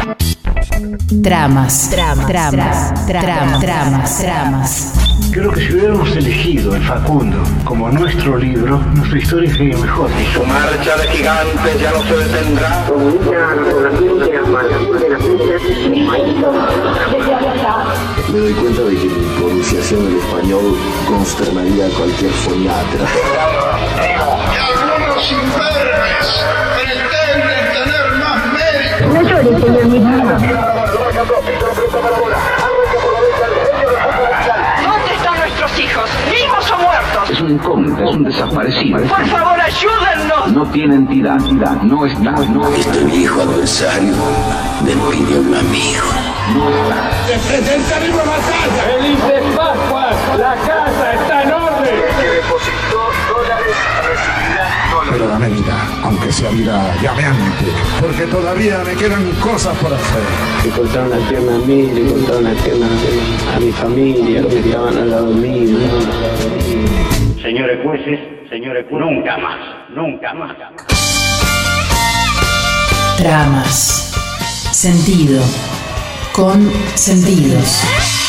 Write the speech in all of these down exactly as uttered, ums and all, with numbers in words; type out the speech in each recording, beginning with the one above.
Tramas, tramas, tramas, tramas, tramas, tramas. Creo que si hubiéramos elegido el Facundo como nuestro libro, nuestra historia sería mejor. Y su marcha de gigantes ya no se detendrá. Me doy cuenta de que mi pronunciación del español consternaría a cualquier foniatra. Y algunos imberbes pretenden tener más mérito. No llores, señor ministro. ¿Dónde están nuestros hijos? ¿Vivos o muertos? Es un incógnito, es un desaparecido. Por favor, ayúdennos. No tiene entidad, entidad, no está, no está. Este viejo adversario me pidió un amigo. No está. ¡Se presenta viva batalla! ¡Felices Pascuas! ¡La casa está en orden! Que depositó dólares recibirá dólares. Pero dame vida, aunque sea vida llameante, porque todavía me quedan cosas por hacer. Le cortaron la pierna a mí, le cortaron la pierna a mi familia, los que estaban al lado mío. Señores jueces, señores jueces, nunca más, nunca más. Tramas. Sentido. Con sentidos.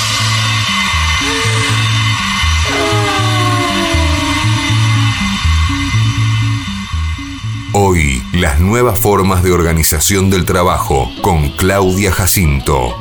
Hoy, las nuevas formas de organización del trabajo con Claudia Jacinto.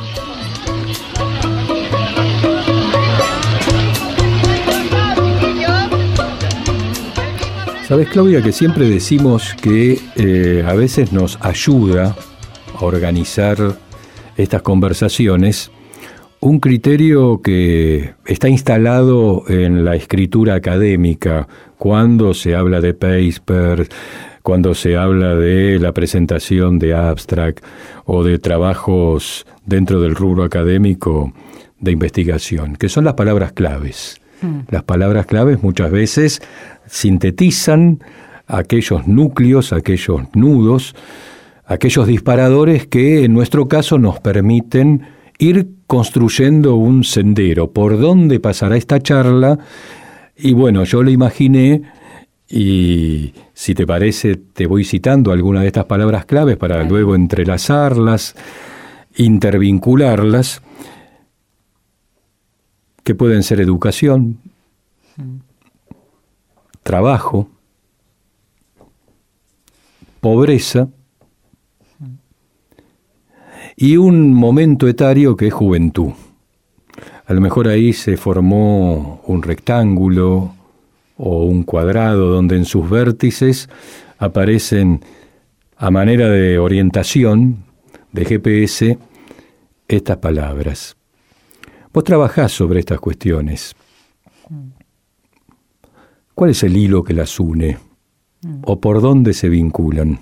Sabes, Claudia, que siempre decimos que eh, a veces nos ayuda a organizar estas conversaciones un criterio que está instalado en la escritura académica cuando se habla de papers, cuando se habla de la presentación de abstract o de trabajos dentro del rubro académico de investigación, que son las palabras claves. Mm. Las palabras claves muchas veces sintetizan aquellos núcleos, aquellos nudos, aquellos disparadores que en nuestro caso nos permiten ir construyendo un sendero por donde pasará esta charla. Y bueno, yo lo imaginé y si te parece te voy citando algunas de estas palabras claves para Ay. luego entrelazarlas, intervincularlas, que pueden ser educación, mm. trabajo, pobreza, y un momento etario que es juventud. A lo mejor ahí se formó un rectángulo o un cuadrado donde en sus vértices aparecen a manera de orientación, de G P S, estas palabras. Vos trabajás sobre estas cuestiones. ¿Cuál es el hilo que las une? ¿O por dónde se vinculan?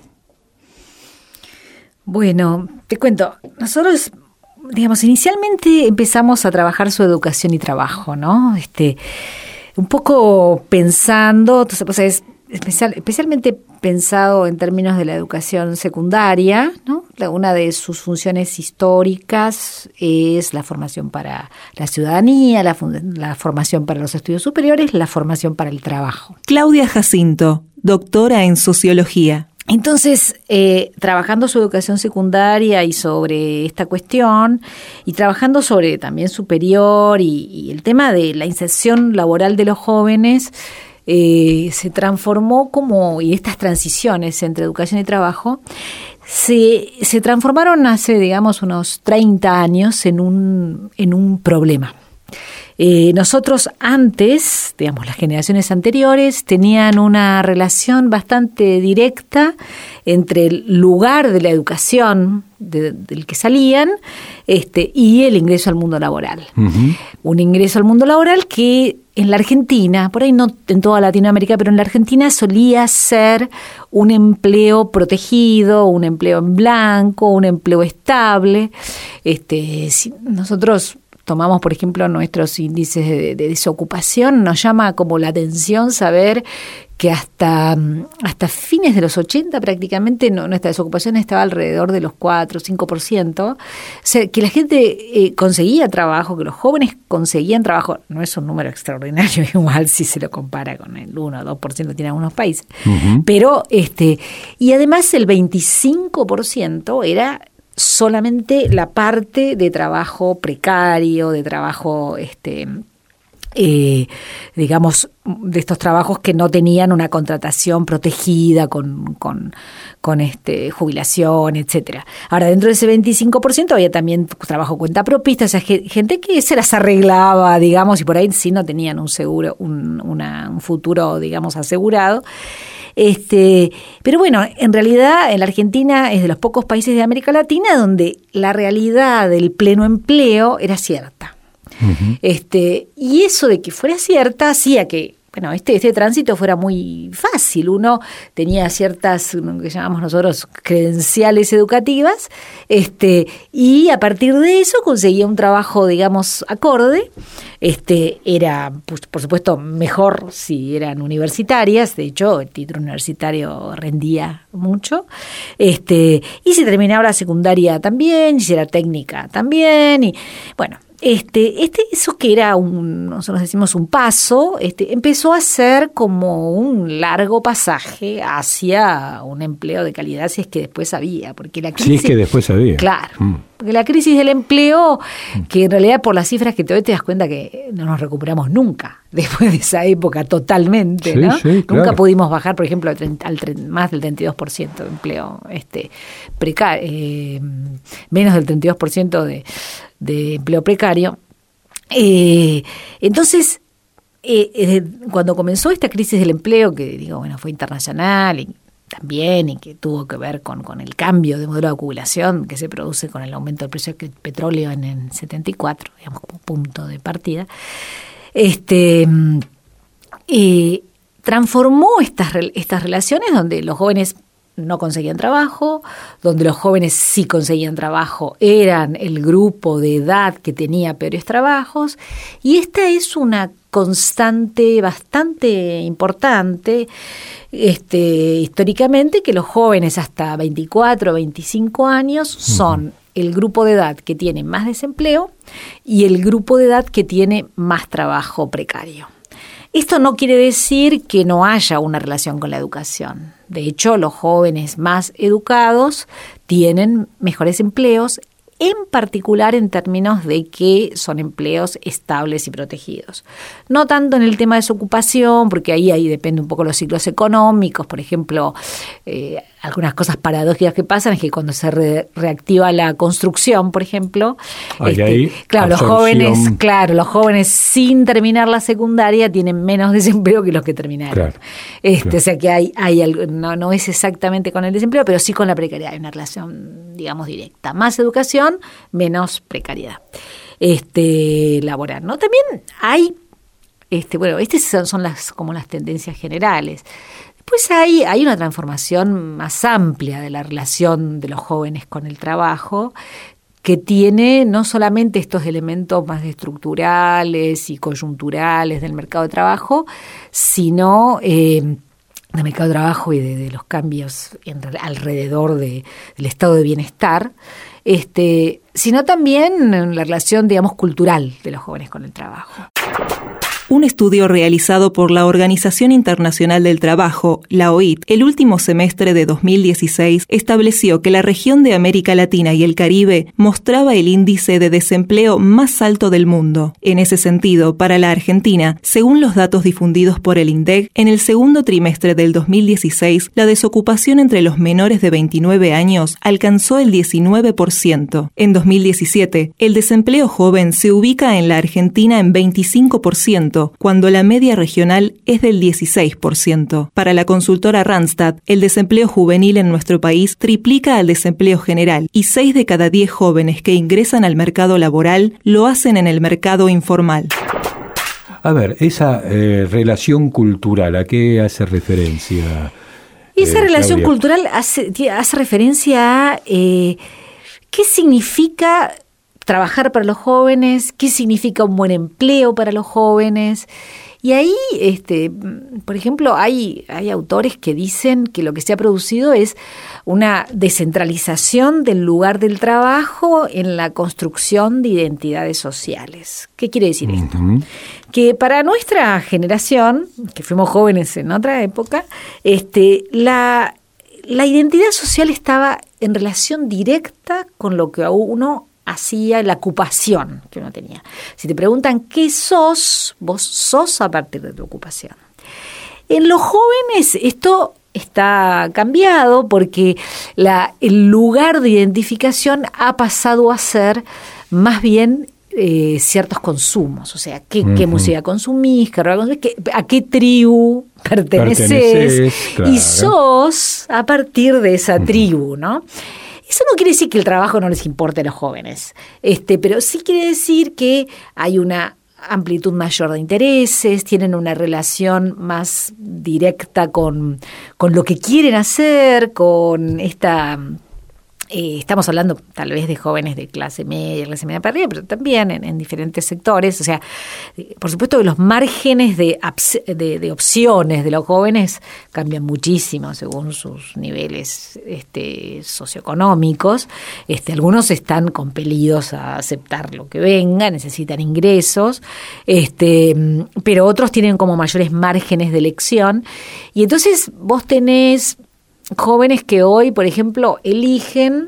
Bueno, te cuento, nosotros, digamos, inicialmente empezamos a trabajar su educación y trabajo, ¿no? Este, un poco pensando, o sea, es especial, especialmente pensado en términos de la educación secundaria, ¿no? Una de sus funciones históricas es la formación para la ciudadanía, la, la formación para los estudios superiores, la formación para el trabajo. Claudia Jacinto, doctora en sociología. Entonces, eh, trabajando su educación secundaria y sobre esta cuestión, y trabajando sobre también superior y, y el tema de la inserción laboral de los jóvenes, eh, se transformó como, y estas transiciones entre educación y trabajo, se, se transformaron hace, digamos, unos treinta años en un, en un problema. Eh, nosotros antes, digamos, las generaciones anteriores tenían una relación bastante directa entre el lugar de la educación de, del que salían este, y el ingreso al mundo laboral. Uh-huh. Un ingreso al mundo laboral que en la Argentina, por ahí no en toda Latinoamérica, pero en la Argentina solía ser un empleo protegido, un empleo en blanco, un empleo estable. Este, si nosotros tomamos, por ejemplo, nuestros índices de, de desocupación, nos llama como la atención saber que hasta, hasta fines de los ochenta prácticamente no, nuestra desocupación estaba alrededor de los cuatro o cinco por ciento. O sea, que la gente eh, conseguía trabajo, que los jóvenes conseguían trabajo. No es un número extraordinario, igual si se lo compara con el uno o dos por ciento que tienen algunos países. Uh-huh. Pero, este, y además el veinticinco por ciento era solamente la parte de trabajo precario, de trabajo, este, eh, digamos, de estos trabajos que no tenían una contratación protegida con, con, con este, jubilación, etcétera. Ahora, dentro de ese veinticinco por ciento había también trabajo cuenta propista, o sea, gente que se las arreglaba, digamos, y por ahí sí no tenían un seguro, un, una, un futuro, digamos, asegurado. Este, pero bueno, en realidad en la Argentina es de los pocos países de América Latina donde la realidad del pleno empleo era cierta. Uh-huh. Este, y eso de que fuera cierta hacía que, bueno, este, este tránsito fuera muy fácil. Uno tenía ciertas, lo que llamamos nosotros, credenciales educativas, este, y a partir de eso conseguía un trabajo, digamos, acorde. Este, era, pues, por supuesto, mejor si eran universitarias. De hecho, el título universitario rendía mucho. Este, y si terminaba la secundaria también, y si era técnica también, y bueno. Este, este, eso que era un, nosotros decimos un paso, este, empezó a ser como un largo pasaje hacia un empleo de calidad, si es que después había, porque la crisis. Sí, es que después había. Claro, mm. porque la crisis del empleo, que en realidad por las cifras que te doy te das cuenta que no nos recuperamos nunca después de esa época totalmente, sí, ¿no? Sí, claro. Nunca pudimos bajar, por ejemplo, al, treinta, al treinta, más del treinta y dos por ciento de empleo, este, precario, eh, menos del treinta y dos por ciento de de empleo precario. Eh, entonces, eh, eh, cuando comenzó esta crisis del empleo, que digo, bueno, fue internacional y también, y que tuvo que ver con, con el cambio de modelo de acumulación que se produce con el aumento del precio del petróleo en el setenta y cuatro, digamos, como punto de partida, este, eh, transformó estas, estas relaciones donde los jóvenes no conseguían trabajo, donde los jóvenes sí conseguían trabajo eran el grupo de edad que tenía peores trabajos, y esta es una constante bastante importante este, históricamente, que los jóvenes hasta veinticuatro, veinticinco años son uh-huh. el grupo de edad que tiene más desempleo y el grupo de edad que tiene más trabajo precario. Esto no quiere decir que no haya una relación con la educación. De hecho, los jóvenes más educados tienen mejores empleos, en particular en términos de que son empleos estables y protegidos. No tanto en el tema de su ocupación, porque ahí, ahí depende un poco los ciclos económicos. Por ejemplo, eh, algunas cosas paradójicas que pasan es que cuando se re, reactiva la construcción, por ejemplo, este, ahí, claro, los jóvenes, claro, los jóvenes sin terminar la secundaria tienen menos desempleo que los que terminaron. Claro, este, claro. O sea que hay, hay algo, no, no es exactamente con el desempleo, pero sí con la precariedad. Hay una relación, digamos, directa. Más educación, menos precariedad este, laboral, ¿no? También hay, este, bueno, estas son, son las como las tendencias generales. Después hay, hay una transformación más amplia de la relación de los jóvenes con el trabajo, que tiene no solamente estos elementos más estructurales y coyunturales del mercado de trabajo, sino eh, del mercado de trabajo y de, de los cambios en, alrededor de, del estado de bienestar, este, sino también en la relación, digamos, cultural de los jóvenes con el trabajo. Un estudio realizado por la Organización Internacional del Trabajo, la O I T, el último semestre de dos mil dieciséis, estableció que la región de América Latina y el Caribe mostraba el índice de desempleo más alto del mundo. En ese sentido, para la Argentina, según los datos difundidos por el INDEC, en el segundo trimestre del dos mil dieciséis, la desocupación entre los menores de veintinueve años alcanzó el diecinueve por ciento. En dos mil diecisiete, el desempleo joven se ubica en la Argentina en veinticinco por ciento, cuando la media regional es del dieciséis por ciento. Para la consultora Randstad, el desempleo juvenil en nuestro país triplica al desempleo general y seis de cada diez jóvenes que ingresan al mercado laboral lo hacen en el mercado informal. A ver, esa eh, relación cultural, ¿a qué hace referencia? Esa eh, relación Claudia? cultural hace, hace referencia a eh, qué significa trabajar para los jóvenes, qué significa un buen empleo para los jóvenes. Y ahí, este, por ejemplo, hay, hay autores que dicen que lo que se ha producido es una descentralización del lugar del trabajo en la construcción de identidades sociales. ¿Qué quiere decir uh-huh. esto? Que para nuestra generación, que fuimos jóvenes en otra época, este, la, la identidad social estaba en relación directa con lo que a uno hacía, la ocupación que uno tenía. Si te preguntan qué sos, vos sos a partir de tu ocupación. En los jóvenes esto está cambiado porque la, el lugar de identificación ha pasado a ser más bien eh, ciertos consumos, o sea, qué, uh-huh. qué música consumís, qué, qué, a qué tribu perteneces, perteneces claro. y sos a partir de esa uh-huh. tribu, ¿no? Eso no quiere decir que el trabajo no les importe a los jóvenes, este, pero sí quiere decir que hay una amplitud mayor de intereses, tienen una relación más directa con, con lo que quieren hacer, con esta... Eh, estamos hablando tal vez de jóvenes de clase media, clase media para arriba, pero también en, en diferentes sectores. O sea, por supuesto que los márgenes de, de, de opciones de los jóvenes cambian muchísimo según sus niveles este, socioeconómicos. Este, algunos están compelidos a aceptar lo que venga, necesitan ingresos, este, pero otros tienen como mayores márgenes de elección. Y entonces vos tenés jóvenes que hoy, por ejemplo, eligen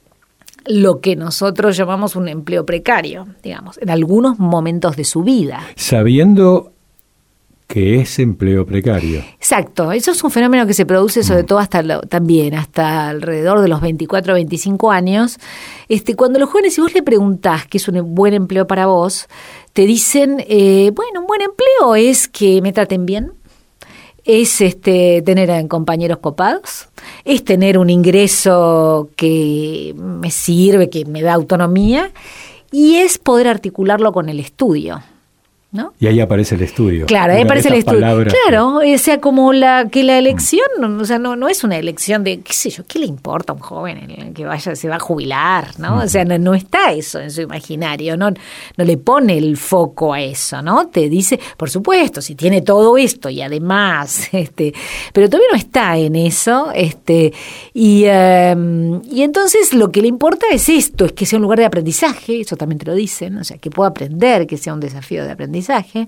lo que nosotros llamamos un empleo precario, digamos, en algunos momentos de su vida. Sabiendo que es empleo precario. Exacto, eso es un fenómeno que se produce sobre mm. todo hasta lo, también hasta alrededor de los veinticuatro o veinticinco años. Este, cuando los jóvenes, si vos le preguntás qué es un buen empleo para vos, te dicen, eh, bueno, un buen empleo es que me traten bien, es este tener compañeros copados, es tener un ingreso que me sirve, que me da autonomía, y es poder articularlo con el estudio, ¿no? Y ahí aparece el estudio. Claro, ahí aparece el estudio. Claro, que... o sea, como la que la elección, o sea, no, no es una elección de, qué sé yo, ¿qué le importa a un joven que vaya, se va a jubilar, ¿no? Uh-huh. O sea, no, no está eso en su imaginario, no, no le pone el foco a eso, ¿no? Te dice, por supuesto, si tiene todo esto y además, este, pero todavía no está en eso, este, y, um, y entonces lo que le importa es esto, es que sea un lugar de aprendizaje, eso también te lo dicen, o sea, que pueda aprender, que sea un desafío de aprendizaje.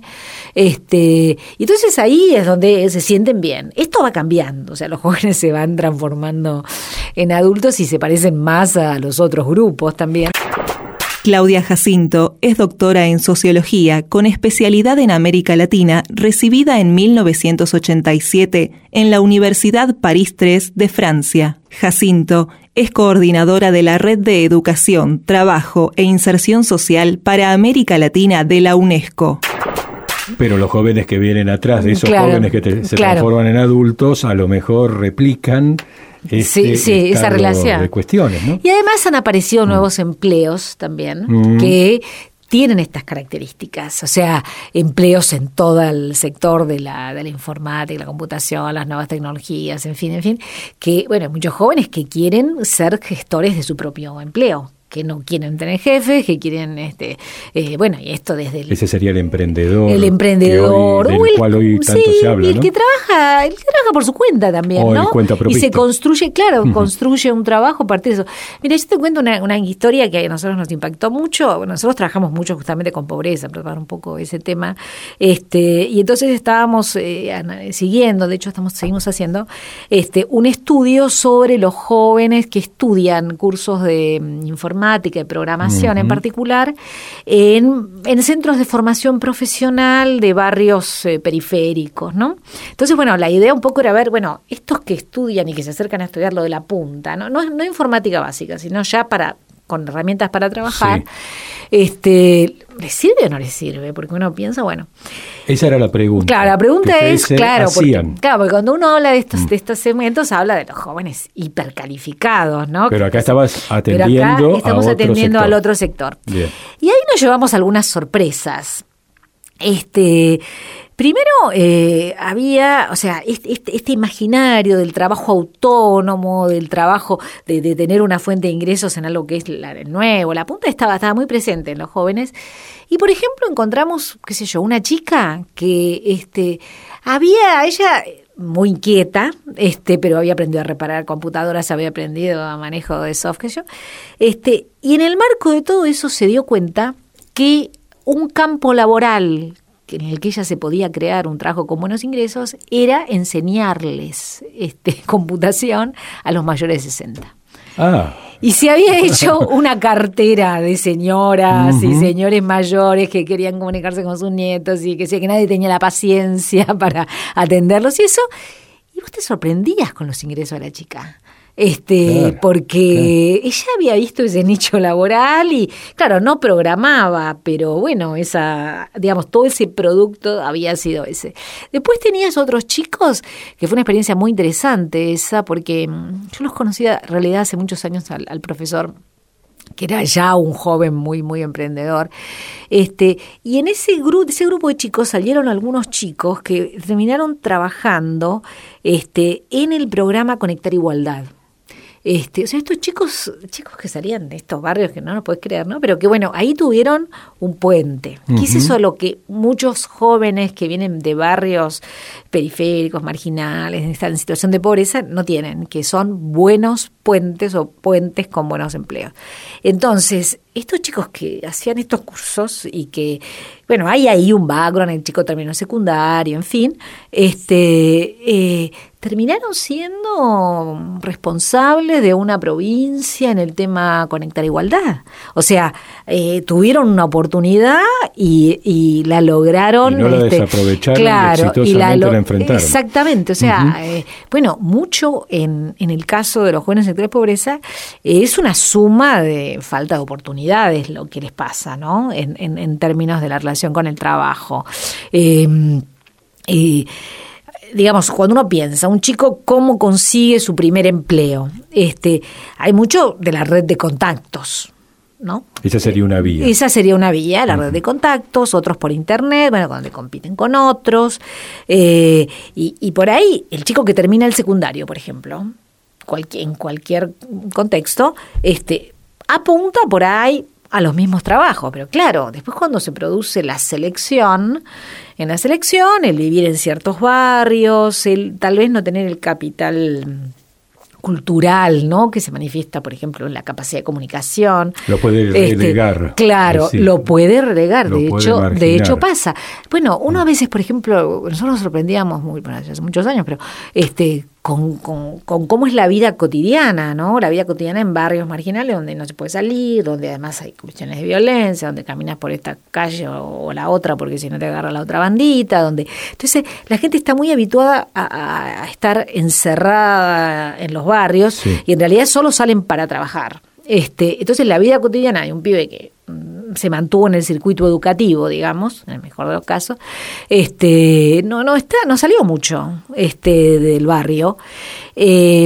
Este, y entonces ahí es donde se sienten bien. Esto va cambiando, o sea, los jóvenes se van transformando en adultos y se parecen más a los otros grupos también. Claudia Jacinto es doctora en Sociología con especialidad en América Latina, recibida en mil novecientos ochenta y siete en la Universidad París tres de Francia. Jacinto es coordinadora de la Red de Educación, Trabajo e Inserción Social para América Latina de la UNESCO. Pero los jóvenes que vienen atrás de esos claro, jóvenes que te, se claro. transforman en adultos, a lo mejor replican Este, sí, sí, esa relación de cuestiones, ¿no? Y además han aparecido mm. nuevos empleos también mm. que tienen estas características, o sea, empleos en todo el sector de la, de la informática, la computación, las nuevas tecnologías, en fin, en fin, que, bueno, hay muchos jóvenes que quieren ser gestores de su propio empleo, que no quieren tener jefes, que quieren, este, eh, bueno, y esto desde el... Ese sería el emprendedor. El emprendedor. Hoy, del el, cual hoy tanto sí, se habla, ¿no? el que trabaja, el que trabaja por su cuenta también, o ¿no? El cuenta propista. Y se construye, claro, uh-huh. construye un trabajo a partir de eso. Mira, yo te cuento una, una historia que a nosotros nos impactó mucho. Bueno, nosotros trabajamos mucho justamente con pobreza, para tratar un poco ese tema. Este, y entonces estábamos eh, siguiendo, de hecho estamos seguimos haciendo, este, un estudio sobre los jóvenes que estudian cursos de informática, de programación uh-huh. en particular, en, en centros de formación profesional de barrios eh, periféricos, ¿no? Entonces, bueno, la idea un poco era ver, bueno, estos que estudian y que se acercan a estudiar lo de la punta, no, no, no informática básica, sino ya para con herramientas para trabajar, sí. este, ¿les sirve o no les sirve? Porque uno piensa, bueno... Esa era la pregunta. Claro, la pregunta es, claro porque, claro, porque cuando uno habla de estos, mm. de estos segmentos, habla de los jóvenes hipercalificados, ¿no? Pero acá estabas atendiendo Pero acá estamos a otro atendiendo sector. al otro sector. Bien. Y ahí nos llevamos algunas sorpresas. Este... Primero, eh, había, o sea, este, este, este imaginario del trabajo autónomo, del trabajo de, de tener una fuente de ingresos en algo que es la, el nuevo, la punta estaba, estaba muy presente en los jóvenes. Y, por ejemplo, encontramos, qué sé yo, una chica que este, había, ella... muy inquieta, este, pero había aprendido a reparar computadoras, había aprendido a manejo de software, qué sé yo, este, y en el marco de todo eso se dio cuenta que un campo laboral en el que ella se podía crear un trabajo con buenos ingresos era enseñarles este, computación a los mayores de sesenta. Ah. Y se había hecho una cartera de señoras uh-huh. y señores mayores que querían comunicarse con sus nietos y que, que nadie tenía la paciencia para atenderlos y eso. Y vos te sorprendías con los ingresos de la chica. Este, claro, porque claro. ella había visto ese nicho laboral y, claro, no programaba, pero bueno, esa, digamos, todo ese producto había sido ese. Después tenías otros chicos, que fue una experiencia muy interesante esa, porque yo los conocía en realidad hace muchos años al, al profesor, que era ya un joven muy, muy emprendedor. Este, y en ese grupo, ese grupo de chicos salieron algunos chicos que terminaron trabajando este, en el programa Conectar Igualdad. Este, o sea, estos chicos, chicos que salían de estos barrios que no lo puedes creer, ¿no? Pero que bueno, ahí tuvieron un puente. Uh-huh. ¿Qué es eso lo que muchos jóvenes que vienen de barrios periféricos, marginales, están en situación de pobreza, no tienen? Que son buenos puentes o puentes con buenos empleos. Entonces, estos chicos que hacían estos cursos y que, bueno, hay ahí un background, el chico terminó secundario, en fin, este, eh, terminaron siendo responsables de una provincia en el tema Conectar Igualdad. O sea, eh, tuvieron una oportunidad y, y la lograron. Y no la este, desaprovecharon claro, y exitosamente y la, lo, la enfrentaron. Exactamente, o sea, uh-huh. eh, bueno, mucho en, en el caso de los jóvenes en sector de pobreza eh, es una suma de falta de oportunidades lo que les pasa, ¿no? En, en, en términos de la relación con el trabajo. Eh, eh, digamos, cuando uno piensa, un chico cómo consigue su primer empleo, este, hay mucho de la red de contactos, ¿no? Esa sería una vía. Esa sería una vía, la uh-huh. red de contactos, otros por internet, bueno, donde compiten con otros, eh, y, y por ahí el chico que termina el secundario, por ejemplo, cualquier, en cualquier contexto, este, apunta por ahí a los mismos trabajos, pero claro, después cuando se produce la selección, en la selección, el vivir en ciertos barrios, el tal vez no tener el capital cultural, ¿no? Que se manifiesta, por ejemplo, en la capacidad de comunicación. Lo puede relegar. Este, claro, sí. lo puede relegar, lo de puede hecho, marginar. de hecho pasa. Bueno, uno a veces, por ejemplo, nosotros nos sorprendíamos muy, bueno, hace muchos años, pero este Con, con, con cómo es la vida cotidiana, ¿no? La vida cotidiana en barrios marginales donde no se puede salir, donde además hay cuestiones de violencia, donde caminas por esta calle o, o la otra porque si no te agarra la otra bandita, donde entonces la gente está muy habituada a, a estar encerrada en los barrios sí. y en realidad solo salen para trabajar. Este, entonces la vida cotidiana de un pibe que se mantuvo en el circuito educativo, digamos, en el mejor de los casos, este, no, no está, no salió mucho este del barrio. Eh,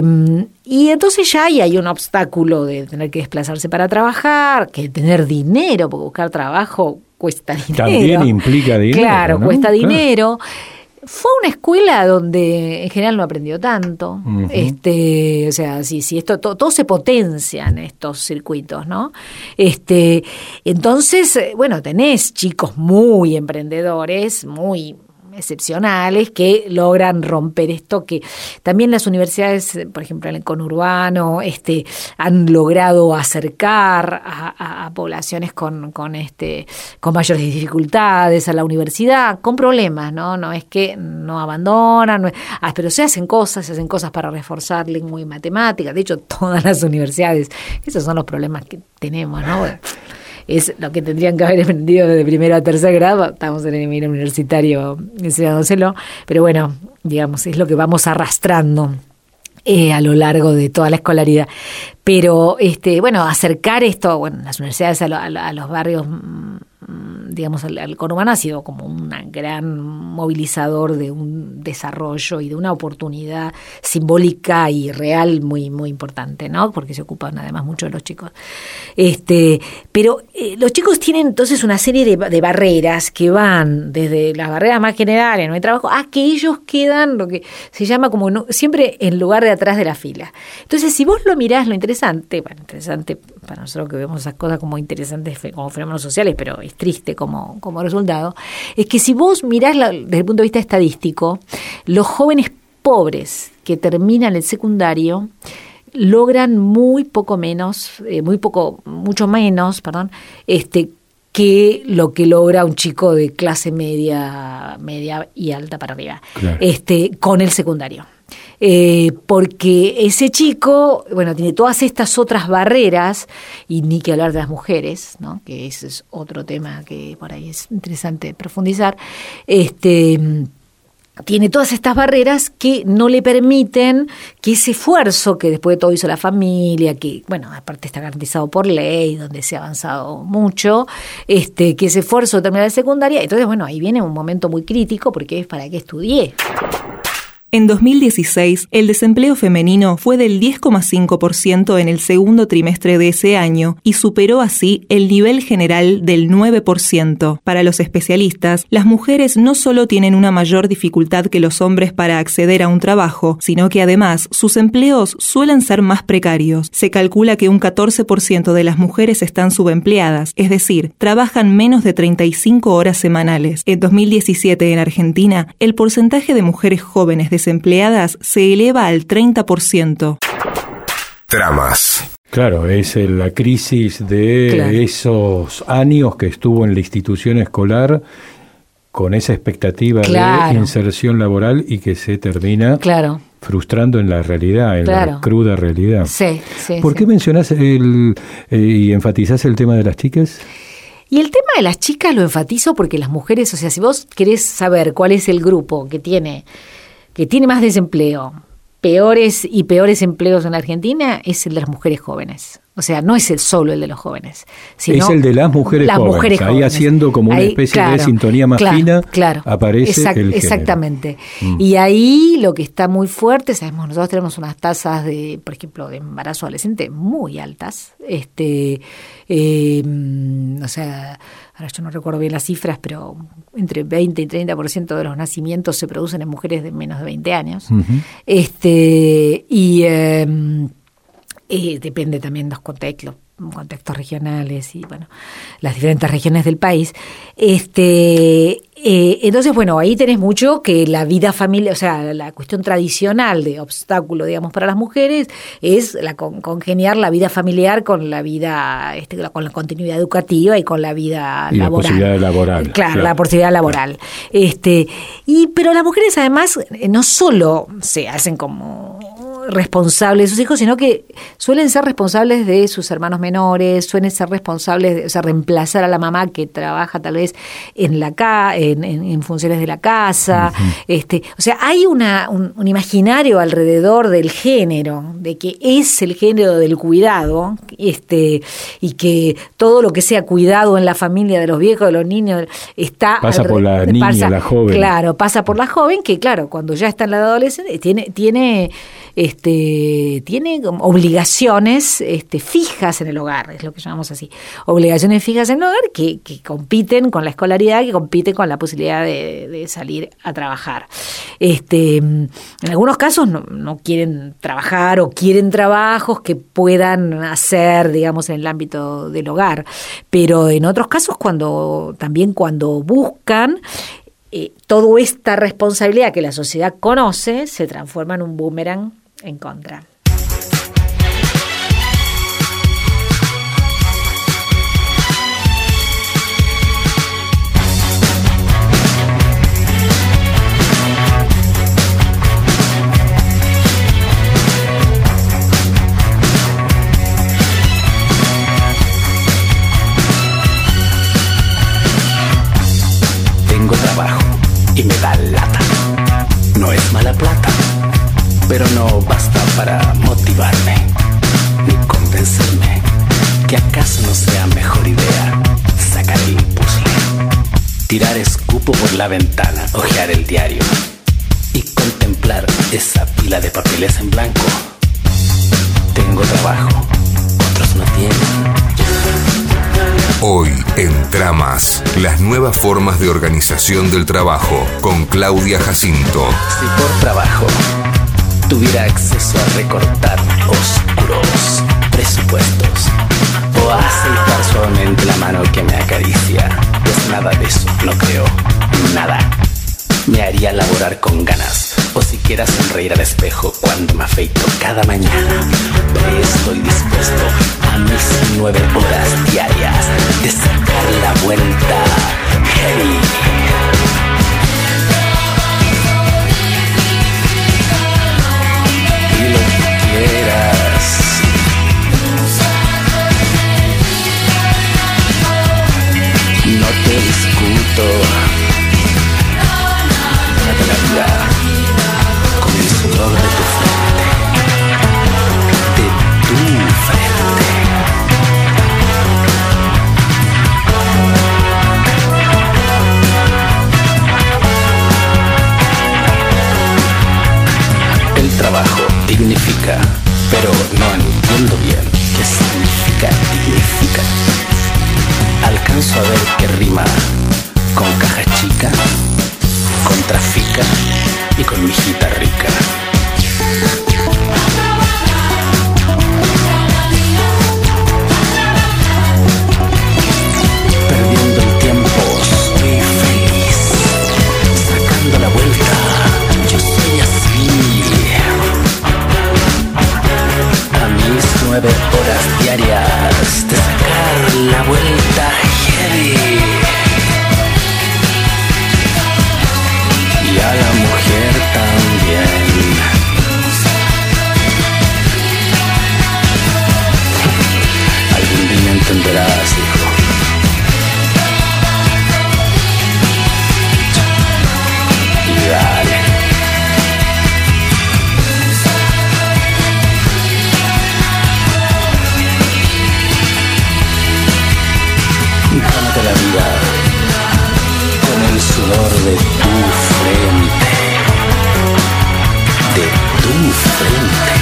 y entonces ya ahí hay un obstáculo de tener que desplazarse para trabajar, que tener dinero, porque buscar trabajo cuesta dinero. También implica dinero. Claro, ¿no? cuesta Claro. dinero. Fue una escuela donde en general no aprendió tanto, uh-huh. este, o sea, si, si esto todo, todo se potencia en estos circuitos, ¿no? Este, entonces, bueno, tenés chicos muy emprendedores, muy excepcionales que logran romper esto, que también las universidades, por ejemplo en el conurbano, este, han logrado acercar a, a, a poblaciones con, con este, con mayores dificultades a la universidad, con problemas, ¿no? No es que no abandonan, no es, ah, pero se hacen cosas, se hacen cosas para reforzar lengua y matemáticas. De hecho, todas las universidades, esos son los problemas que tenemos, ¿no? Es lo que tendrían que haber aprendido desde primero a tercer grado. Estamos en el nivel universitario enseñándoselo, pero bueno, digamos, es lo que vamos arrastrando eh, a lo largo de toda la escolaridad. Pero, este, bueno, acercar esto, bueno, las universidades a, lo, a, a los barrios, digamos, al, al conurbano ha sido como un gran movilizador de un desarrollo y de una oportunidad simbólica y real muy muy importante, ¿no? Porque se ocupan además mucho de los chicos. Este, pero eh, los chicos tienen entonces una serie de, de barreras que van desde las barreras más generales, no hay trabajo, a que ellos quedan lo que se llama como no, siempre en lugar de atrás de la fila. Entonces, si vos lo mirás, lo interesante, bueno, interesante para nosotros que vemos esas cosas como interesantes como fenómenos sociales, pero es triste como, como resultado, es que si vos mirás la, desde el punto de vista estadístico, los jóvenes pobres que terminan el secundario logran muy poco menos, eh, muy poco, mucho menos, perdón, este, que lo que logra un chico de clase media, media y alta para arriba, claro. este, con el secundario. Eh, porque ese chico, bueno, tiene todas estas otras barreras, y ni que hablar de las mujeres, ¿no? Que ese es otro tema que por ahí es interesante profundizar. Este, tiene todas estas barreras que no le permiten que ese esfuerzo que después de todo hizo la familia, que, bueno, aparte está garantizado por ley, donde se ha avanzado mucho, este, que ese esfuerzo termina la secundaria, entonces, bueno, ahí viene un momento muy crítico, porque es para qué estudié. En dos mil dieciséis, el desempleo femenino fue del diez coma cinco por ciento en el segundo trimestre de ese año y superó así el nivel general del nueve por ciento. Para los especialistas, las mujeres no solo tienen una mayor dificultad que los hombres para acceder a un trabajo, sino que además sus empleos suelen ser más precarios. Se calcula que un catorce por ciento de las mujeres están subempleadas, es decir, trabajan menos de treinta y cinco horas semanales. En dos mil diecisiete, en Argentina, el porcentaje de mujeres jóvenes de desempleadas se eleva al treinta por ciento. Tramas. Claro, es la crisis de claro. esos años que estuvo en la institución escolar con esa expectativa claro. de inserción laboral y que se termina claro. frustrando en la realidad, en claro. la cruda realidad. Sí, sí, ¿Por sí. qué mencionás el, eh, y enfatizás el tema de las chicas? Y el tema de las chicas lo enfatizo porque las mujeres, o sea, si vos querés saber cuál es el grupo que tiene... que tiene más desempleo, peores y peores empleos en la Argentina, es el de las mujeres jóvenes. O sea, no es el solo el de los jóvenes. Sino es el de las mujeres las jóvenes. Mujeres Ahí jóvenes. haciendo como una ahí, especie claro, de sintonía más claro, fina, claro. aparece Exact, el género. Exactamente. Mm. Y ahí lo que está muy fuerte, sabemos, nosotros tenemos unas tasas de, por ejemplo, de embarazo adolescente muy altas. Este, eh, o sea, ahora yo no recuerdo bien las cifras, pero entre veinte y treinta por ciento de los nacimientos se producen en mujeres de menos de veinte años. Uh-huh. Este, y eh, eh, depende también de los contextos. contextos regionales y bueno, las diferentes regiones del país. Este, eh, entonces, bueno, ahí tenés mucho que la vida familiar, o sea, la cuestión tradicional de obstáculo, digamos, para las mujeres es la con, congeniar la vida familiar con la vida, este, con la continuidad educativa y con la vida y laboral. La posibilidad laboral. Claro, claro. la posibilidad laboral. Este, y, pero las mujeres además no solo se hacen como responsables de sus hijos, sino que suelen ser responsables de sus hermanos menores, suelen ser responsables de, o sea, reemplazar a la mamá que trabaja tal vez en la ca- en, en, en funciones de la casa. Uh-huh. Este, o sea, hay una, un, un imaginario alrededor del género, de que es el género del cuidado, este, y que todo lo que sea cuidado en la familia de los viejos, de los niños, está pasa alre- por la niña, pasa, la joven. Claro, pasa por la joven, que claro, cuando ya está en la adolescencia, tiene, tiene Este, tiene obligaciones este, fijas en el hogar, es lo que llamamos así, obligaciones fijas en el hogar que, que compiten con la escolaridad, que compiten con la posibilidad de, de salir a trabajar. Este, en algunos casos no, no quieren trabajar o quieren trabajos que puedan hacer, digamos, en el ámbito del hogar, pero en otros casos cuando también cuando buscan eh, toda esta responsabilidad que la sociedad conoce se transforma en un boomerang en contra. Tengo trabajo y me da lata. No es mala plata, pero no basta para motivarme ni convencerme que acaso no sea mejor idea sacar el puzzle, tirar escupo por la ventana, hojear el diario y contemplar esa pila de papeles en blanco. Tengo trabajo, otros no tienen. Hoy en Tramas, las nuevas formas de organización del trabajo con Claudia Jacinto. Si por trabajo tuviera acceso a recortar oscuros presupuestos o a aceitar suavemente la mano que me acaricia, pues nada de eso, no creo, nada. Me haría laborar con ganas o siquiera sonreír al espejo cuando me afeito cada mañana. Pero estoy dispuesto a mis nueve horas diarias de sacar la vuelta heavy. no te discuto. Gánate la vida con el sudor de tu frente, de tu frente. El trabajo dignifica, pero no entiendo bien qué significa dignifica. Alcanzo a ver que rima con caja chica, con trafica y con mijita rica. Perdiendo el tiempo, soy feliz. Sacando la vuelta, yo soy así. A mis nueve horas diarias de sacar la vuelta heavy. Y a la mujer también. Algún día entenderás, hijo. Y dale. Gánate la vida con el sudor de tu frente, de tu frente.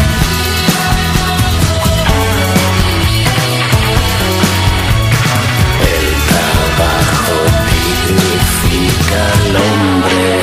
El trabajo dignifica al hombre.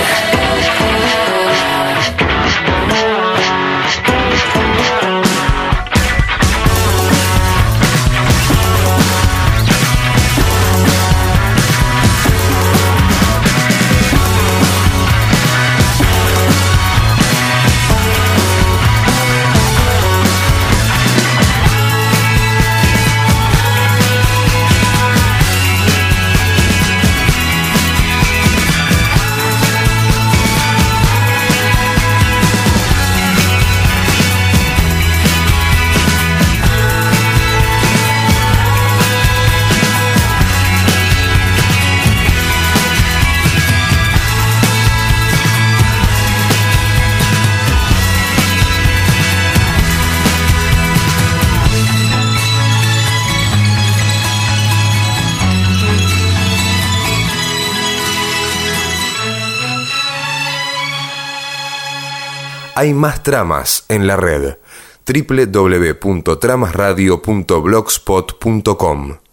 Hay más tramas en la red. doble u doble u doble u punto tramas radio punto blogspot punto com